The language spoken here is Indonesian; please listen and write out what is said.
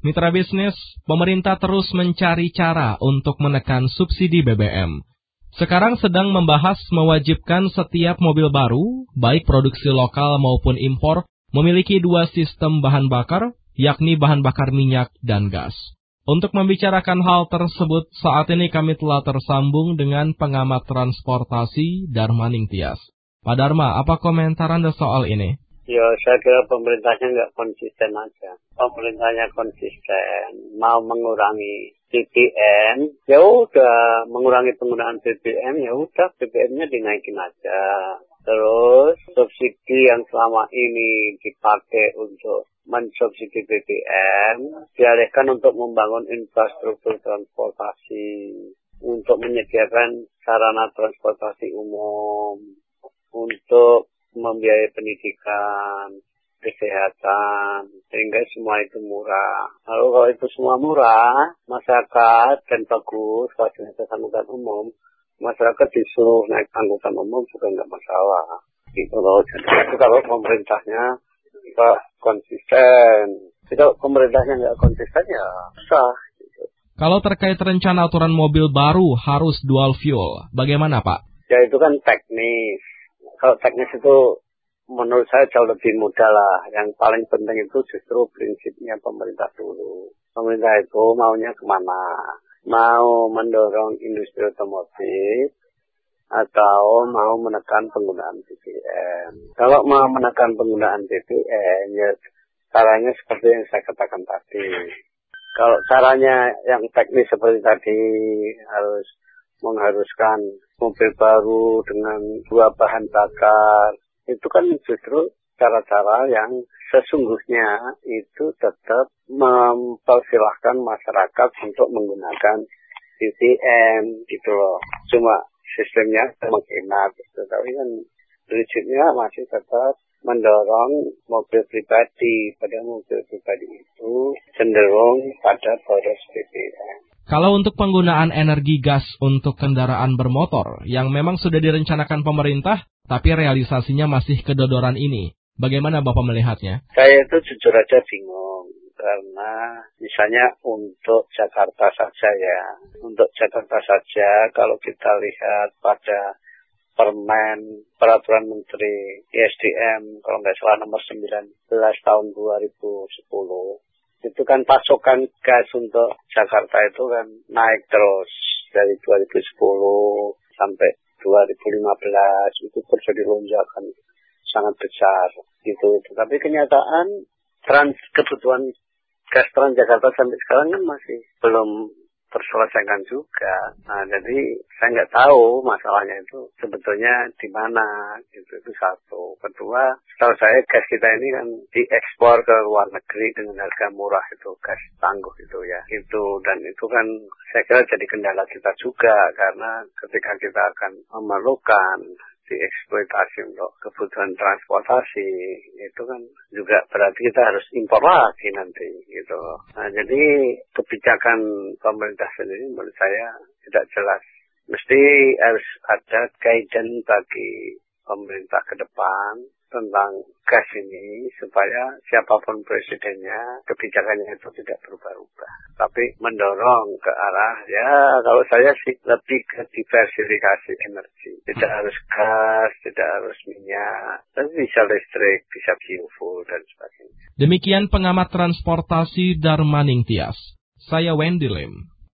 Mitra bisnis, pemerintah terus mencari cara untuk menekan subsidi BBM. Sekarang sedang membahas mewajibkan setiap mobil baru, baik produksi lokal maupun impor, memiliki dua sistem bahan bakar, yakni bahan bakar minyak dan gas. Untuk membicarakan hal tersebut, saat ini kami telah tersambung dengan pengamat transportasi Darmaning Tias. Pak Dharma, apa komentar Anda soal ini? Ya, saya kira pemerintahnya nggak konsisten aja. Pemerintahnya konsisten, mau mengurangi BBM, ya udah mengurangi penggunaan BBM, ya udah BBM-nya dinaikin aja. Terus subsidi yang selama ini dipakai untuk mensubsidi BBM, dialihkan untuk membangun infrastruktur transportasi, untuk menyediakan sarana transportasi umum, untuk membiayai pendidikan, kesehatan, sehingga semua itu murah. Lalu kalau itu semua murah, masyarakat dan bagus, fasilitas angkutan umum, masyarakat disuruh naik angkutan umum juga nggak masalah. Gitu loh. Jadi kalau pemerintahnya nggak konsisten, kalau pemerintahnya nggak konsisten ya sah. Gitu. Kalau terkait rencana aturan mobil baru harus dual fuel, bagaimana Pak? Ya itu kan teknis. Kalau teknis itu menurut saya jauh lebih mudah lah. Yang paling penting itu justru prinsipnya pemerintah dulu. Pemerintah itu maunya kemana? Mau mendorong industri otomotif atau mau menekan penggunaan BBM. Kalau mau menekan penggunaan BBM, ya caranya seperti yang saya katakan tadi. Kalau caranya yang teknis seperti tadi harus mengharuskan mobil baru dengan dua bahan bakar, itu kan justru cara-cara yang sesungguhnya itu tetap mempersilahkan masyarakat untuk menggunakan BBM gitu loh. Cuma sistemnya menghemat, tapi kan prinsipnya masih tetap mendorong mobil pribadi, pada mobil pribadi itu cenderung pada boros BBM. Kalau untuk penggunaan energi gas untuk kendaraan bermotor yang memang sudah direncanakan pemerintah, tapi realisasinya masih kedodoran ini, bagaimana Bapak melihatnya? Saya itu jujur aja bingung, karena misalnya untuk Jakarta saja ya, untuk Jakarta saja kalau kita lihat pada Peraturan Menteri ISDM, kalau nggak salah nomor 19 tahun 2010, itu kan pasokan gas untuk Jakarta itu kan naik terus dari 2010 sampai 2015, itu terjadi lonjakan sangat besar gitu. Tapi kenyataan kebutuhan gas Transjakarta sampai sekarang kan masih belum terselesaikan juga. Nah, jadi saya nggak tahu masalahnya itu sebetulnya di mana. Itu satu. Kedua, setahu saya gas kita ini kan diekspor ke luar negeri dengan harga murah, itu gas tangguh itu ya. Dan itu kan saya kira jadi kendala kita juga, karena ketika kita akan memerlukan dieksploitasi untuk kebutuhan transportasi, itu kan juga berarti kita harus impor lagi nanti gitu. Nah, jadi kebijakan pemerintah sendiri menurut saya tidak jelas. Mesti harus ada guidance bagi pemerintah ke depan tentang gas ini, supaya siapapun presidennya, kebijakannya itu tidak berubah-ubah, tapi mendorong ke arah, ya kalau saya sih lebih ke diversifikasi energi. Tidak harus gas, tidak harus minyak, tapi bisa listrik, bisa biofuel dan sebagainya. Demikian pengamat transportasi Darmaning Tias. Saya Wendy Lim.